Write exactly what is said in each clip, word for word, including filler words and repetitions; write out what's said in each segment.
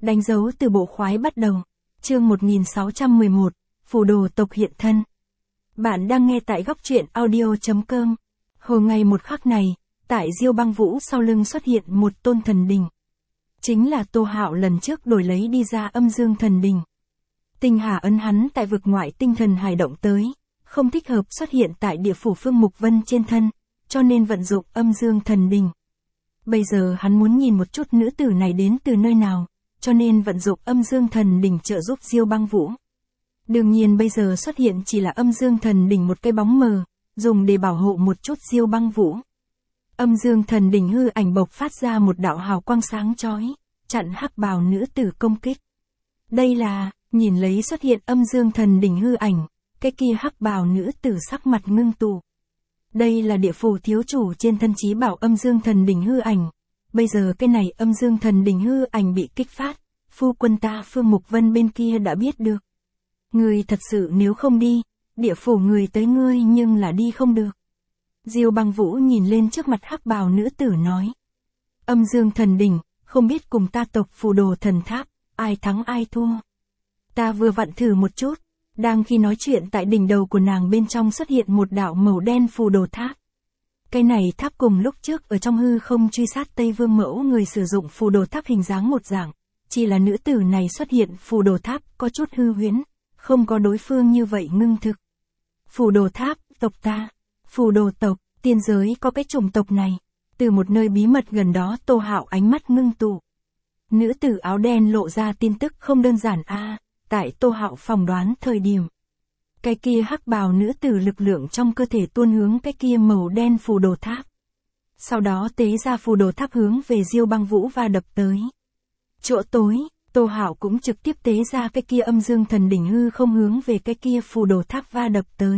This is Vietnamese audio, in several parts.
Đánh dấu từ bộ khoái bắt đầu. Chương một nghìn sáu trăm mười một, phù đồ tộc hiện thân. Bạn đang nghe tại góc truyện audio chấm com. Hồi ngày một khắc này, tại Diêu Băng Vũ sau lưng xuất hiện một tôn thần đình. Chính là Tô Hạo lần trước đổi lấy đi ra âm dương thần đình. Tinh Hà ấn hắn tại vực ngoại tinh thần hải động tới, không thích hợp xuất hiện tại địa phủ Phương Mục Vân trên thân, cho nên vận dụng âm dương thần đình. Bây giờ hắn muốn nhìn một chút nữ tử này đến từ nơi nào, cho nên vận dụng âm dương thần đình trợ giúp Diêu Băng Vũ. Đương nhiên bây giờ xuất hiện chỉ là âm dương thần đình một cái bóng mờ, dùng để bảo hộ một chút Diêu Băng Vũ. Âm dương thần đình hư ảnh bộc phát ra một đạo hào quang sáng chói, chặn hắc bào nữ tử công kích. Đây là, nhìn lấy xuất hiện âm dương thần đình hư ảnh, cái kia hắc bào nữ tử sắc mặt ngưng tụ. Đây là địa phủ thiếu chủ trên thân chí bảo âm dương thần đình hư ảnh. Bây giờ cái này âm dương thần đình hư ảnh bị kích phát, phu quân ta Phương Mục Vân bên kia đã biết được. Người thật sự nếu không đi, địa phủ người tới ngươi nhưng là đi không được. Diêu Băng Vũ nhìn lên trước mặt hắc bào nữ tử nói. Âm dương thần đình, không biết cùng ta tộc phù đồ thần tháp, ai thắng ai thua. Ta vừa vặn thử một chút, đang khi nói chuyện tại đỉnh đầu của nàng bên trong xuất hiện một đạo màu đen phù đồ tháp. Cái này tháp cùng lúc trước ở trong hư không truy sát Tây Vương Mẫu người sử dụng phù đồ tháp hình dáng một dạng, chỉ là nữ tử này xuất hiện phù đồ tháp có chút hư huyễn, không có đối phương như vậy ngưng thực. Phù đồ tháp, tộc ta, phù đồ tộc, tiên giới có cái chủng tộc này, từ một nơi bí mật gần đó Tô Hạo ánh mắt ngưng tụ. Nữ tử áo đen lộ ra tin tức không đơn giản a, à, tại Tô Hạo phỏng đoán thời điểm. Cái kia hắc bào nữ tử lực lượng trong cơ thể tuôn hướng cái kia màu đen phù đồ tháp. Sau đó tế ra phù đồ tháp hướng về Diêu Băng Vũ và đập tới. Chỗ tối, Tô Hạo cũng trực tiếp tế ra cái kia âm dương thần đỉnh hư không hướng về cái kia phù đồ tháp va đập tới.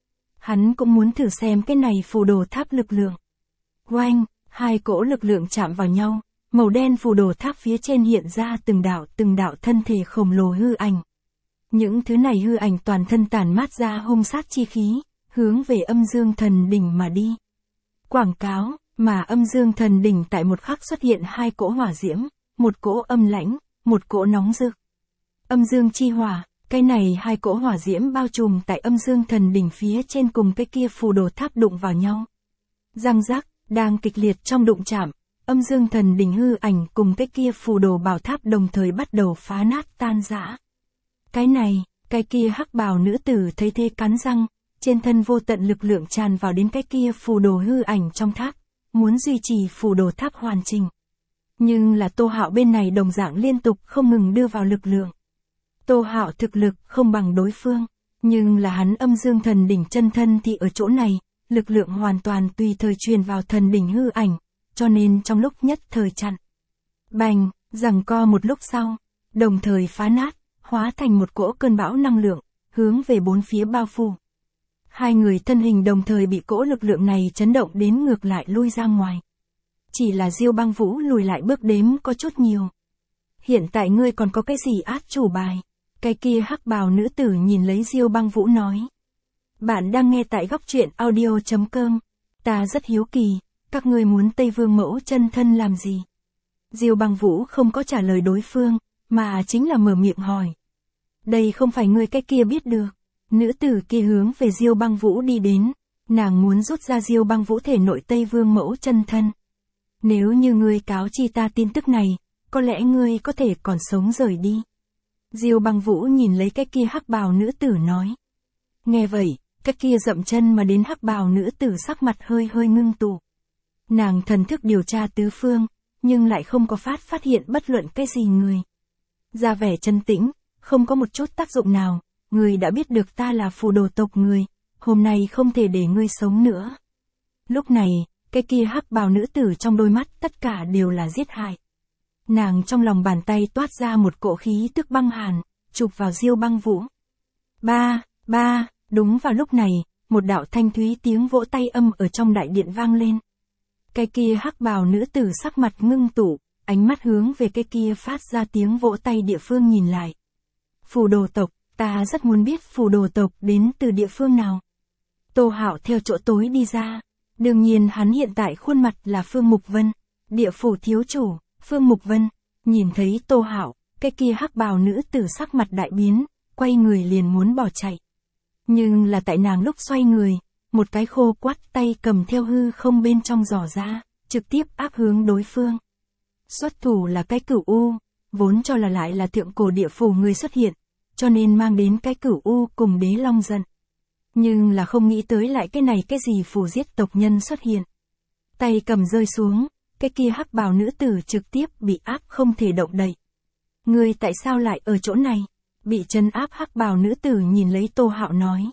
Hắn cũng muốn thử xem cái này phù đồ tháp lực lượng. Oanh, hai cỗ lực lượng chạm vào nhau, màu đen phù đồ tháp phía trên hiện ra từng đạo từng đạo thân thể khổng lồ hư ảnh. Những thứ này hư ảnh toàn thân tản mát ra hung sát chi khí, hướng về âm dương thần đỉnh mà đi. Quảng cáo, mà âm dương thần đỉnh tại một khắc xuất hiện hai cỗ hỏa diễm, một cỗ âm lãnh, một cỗ nóng rực. Âm dương chi hỏa, cái này hai cỗ hỏa diễm bao trùm tại âm dương thần đỉnh phía trên cùng cái kia phù đồ tháp đụng vào nhau. Răng rắc, đang kịch liệt trong đụng chạm, âm dương thần đỉnh hư ảnh cùng cái kia phù đồ bảo tháp đồng thời bắt đầu phá nát tan rã. Cái này, cái kia hắc bào nữ tử thấy thế cắn răng, trên thân vô tận lực lượng tràn vào đến cái kia phù đồ hư ảnh trong tháp, muốn duy trì phù đồ tháp hoàn chỉnh. Nhưng là Tô Hạo bên này đồng dạng liên tục không ngừng đưa vào lực lượng. Tô Hạo thực lực không bằng đối phương, nhưng là hắn âm dương thần đỉnh chân thân thì ở chỗ này, lực lượng hoàn toàn tùy thời truyền vào thần đỉnh hư ảnh, cho nên trong lúc nhất thời chặn. Bành, giằng co một lúc sau, đồng thời phá nát, hóa thành một cỗ cơn bão năng lượng, hướng về bốn phía bao phủ. Hai người thân hình đồng thời bị cỗ lực lượng này chấn động đến ngược lại lui ra ngoài. Chỉ là Diêu Băng Vũ lùi lại bước đếm có chút nhiều. Hiện tại ngươi còn có cái gì át chủ bài? Cái kia hắc bào nữ tử nhìn lấy Diêu Băng Vũ nói. Bạn đang nghe tại góc truyện audio chấm com. Ta rất hiếu kỳ, các ngươi muốn Tây Vương Mẫu chân thân làm gì? Diêu Băng Vũ không có trả lời đối phương, mà chính là mở miệng hỏi. Đây không phải ngươi cái kia biết được. Nữ tử kia hướng về Diêu Băng Vũ đi đến, nàng muốn rút ra Diêu Băng Vũ thể nội Tây Vương Mẫu chân thân. Nếu như ngươi cáo chi ta tin tức này, có lẽ ngươi có thể còn sống rời đi. Diêu Băng Vũ nhìn lấy cái kia hắc bào nữ tử nói. Nghe vậy, cái kia dậm chân mà đến hắc bào nữ tử sắc mặt hơi hơi ngưng tụ. Nàng thần thức điều tra tứ phương, nhưng lại không có phát phát hiện bất luận cái gì người. Ra vẻ chân tĩnh, không có một chút tác dụng nào, người đã biết được ta là phù đồ tộc người, hôm nay không thể để ngươi sống nữa. Lúc này, cái kia hắc bào nữ tử trong đôi mắt tất cả đều là giết hại. Nàng trong lòng bàn tay toát ra một cỗ khí tức băng hàn, chụp vào Diêu Băng Vũ. Ba, ba, đúng vào lúc này, một đạo thanh thúy tiếng vỗ tay âm ở trong đại điện vang lên. Cái kia hắc bào nữ tử sắc mặt ngưng tụ, ánh mắt hướng về cái kia phát ra tiếng vỗ tay địa phương nhìn lại. Phù đồ tộc, ta rất muốn biết phù đồ tộc đến từ địa phương nào. Tô Hạo theo chỗ tối đi ra. Đương nhiên hắn hiện tại khuôn mặt là Phương Mục Vân, địa phủ thiếu chủ, Phương Mục Vân, nhìn thấy Tô Hạo, cái kia hắc bào nữ tử sắc mặt đại biến, quay người liền muốn bỏ chạy. Nhưng là tại nàng lúc xoay người, một cái khô quắt tay cầm theo hư không bên trong giỏ ra, trực tiếp áp hướng đối phương. Xuất thủ là cái Cửu U, vốn cho là lại là thượng cổ địa phủ người xuất hiện, cho nên mang đến cái Cửu U cùng Đế Long giận. Nhưng là không nghĩ tới lại cái này cái gì phù giết tộc nhân xuất hiện. Tay cầm rơi xuống, cái kia hắc bào nữ tử trực tiếp bị áp không thể động đậy. Ngươi tại sao lại ở chỗ này? Bị trấn áp hắc bào nữ tử nhìn lấy Tô Hạo nói.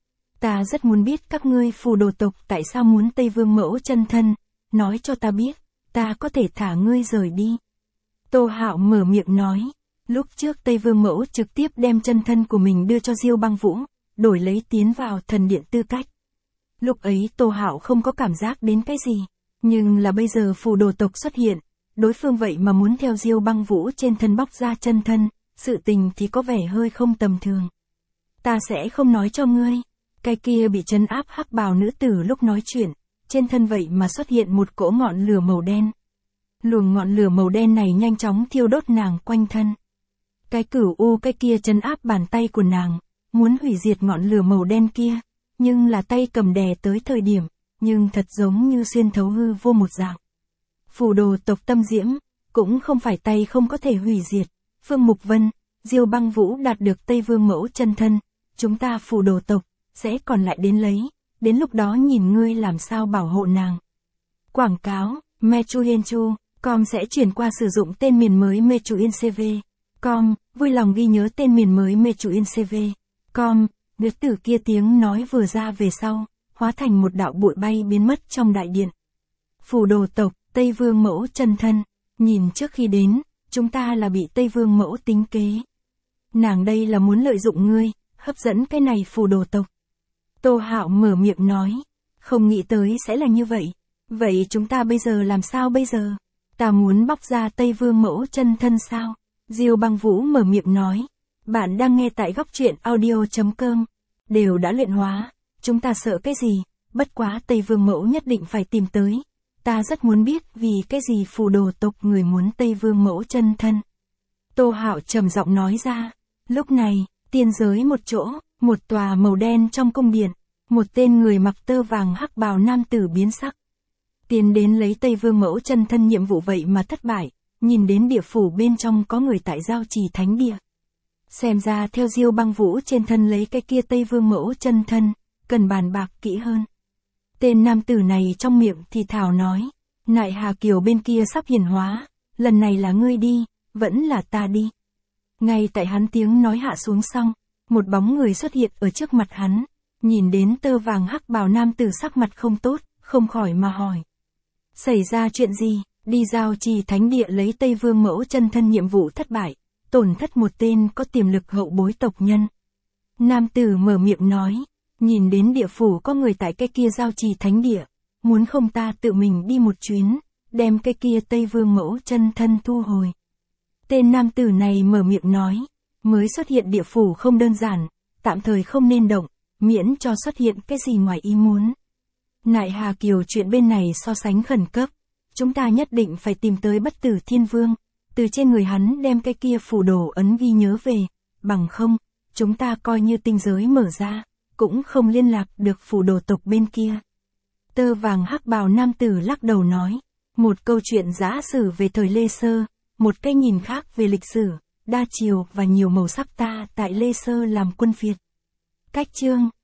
Ta rất muốn biết các ngươi phù đồ tộc tại sao muốn Tây Vương mẫu chân thân, nói cho ta biết, ta có thể thả ngươi rời đi. Tô Hạo mở miệng nói, lúc trước Tây Vương mẫu trực tiếp đem chân thân của mình đưa cho Diêu Băng Vũ, đổi lấy tiến vào thần điện tư cách. Lúc ấy Tô Hạo không có cảm giác đến cái gì, nhưng là bây giờ phù đồ tộc xuất hiện, đối phương vậy mà muốn theo Diêu Băng Vũ trên thân bóc ra chân thân, sự tình thì có vẻ hơi không tầm thường. Ta sẽ không nói cho ngươi. Cái kia bị trấn áp hắc bào nữ tử lúc nói chuyện, trên thân vậy mà xuất hiện một cỗ ngọn lửa màu đen. Luồng ngọn lửa màu đen này nhanh chóng thiêu đốt nàng quanh thân. Cái Cửu U cái kia trấn áp bàn tay của nàng, muốn hủy diệt ngọn lửa màu đen kia, nhưng là tay cầm đè tới thời điểm, nhưng thật giống như xuyên thấu hư vô một dạng. Phù đồ tộc tâm diễm, cũng không phải tay không có thể hủy diệt. Phương Mục Vân, Diêu Băng Vũ đạt được Tây Vương mẫu chân thân, chúng ta phù đồ tộc sẽ còn lại đến lấy, đến lúc đó nhìn ngươi làm sao bảo hộ nàng. Quảng cáo, Mechuyenchu, com sẽ chuyển qua sử dụng tên miền mới Mechuyencv. Com, vui lòng ghi nhớ tên miền mới Mechuyencv. Com, nữ tử kia tiếng nói vừa ra về sau, hóa thành một đạo bụi bay biến mất trong đại điện. Phù đồ tộc, Tây Vương mẫu chân thân, nhìn trước khi đến, chúng ta là bị Tây Vương mẫu tính kế. Nàng đây là muốn lợi dụng ngươi, hấp dẫn cái này phù đồ tộc. Tô Hạo mở miệng nói, không nghĩ tới sẽ là như vậy. Vậy chúng ta bây giờ làm sao bây giờ? Ta muốn bóc ra Tây Vương mẫu chân thân sao? Diêu Băng Vũ mở miệng nói, bạn đang nghe tại góc truyện audio chấm com. Đều đã luyện hóa, chúng ta sợ cái gì, bất quá Tây Vương mẫu nhất định phải tìm tới. Ta rất muốn biết vì cái gì phù đồ tộc người muốn Tây Vương mẫu chân thân. Tô Hạo trầm giọng nói ra, lúc này, tiên giới một chỗ, một tòa màu đen trong cung điện, một tên người mặc tơ vàng hắc bào nam tử biến sắc. Tiến đến lấy Tây Vương mẫu chân thân nhiệm vụ vậy mà thất bại, nhìn đến địa phủ bên trong có người tại giao trì thánh địa. Xem ra theo Diêu Băng Vũ trên thân lấy cái kia Tây Vương mẫu chân thân, cần bàn bạc kỹ hơn. Tên nam tử này trong miệng thì thảo nói, Nại Hà Kiều bên kia sắp hiển hóa, lần này là ngươi đi, vẫn là ta đi. Ngay tại hắn tiếng nói hạ xuống xong, một bóng người xuất hiện ở trước mặt hắn, nhìn đến tơ vàng hắc bào nam tử sắc mặt không tốt, không khỏi mà hỏi. Xảy ra chuyện gì, đi giao trì thánh địa lấy Tây Vương mẫu chân thân nhiệm vụ thất bại, tổn thất một tên có tiềm lực hậu bối tộc nhân. Nam tử mở miệng nói, nhìn đến địa phủ có người tại cái kia giao trì thánh địa, muốn không ta tự mình đi một chuyến, đem cái kia Tây Vương mẫu chân thân thu hồi. Tên nam tử này mở miệng nói, mới xuất hiện địa phủ không đơn giản, tạm thời không nên động, miễn cho xuất hiện cái gì ngoài ý muốn. Nại Hà Kiều chuyện bên này so sánh khẩn cấp, chúng ta nhất định phải tìm tới Bất Tử Thiên Vương, từ trên người hắn đem cái kia phù đồ ấn ghi nhớ về, bằng không, chúng ta coi như tinh giới mở ra, cũng không liên lạc được phù đồ tộc bên kia. Tơ vàng hắc bào nam tử lắc đầu nói, một câu chuyện giả sử về thời Lê Sơ, một cái nhìn khác về lịch sử, đa chiều và nhiều màu sắc ta tại Lê Sơ làm quân Việt. Cách chương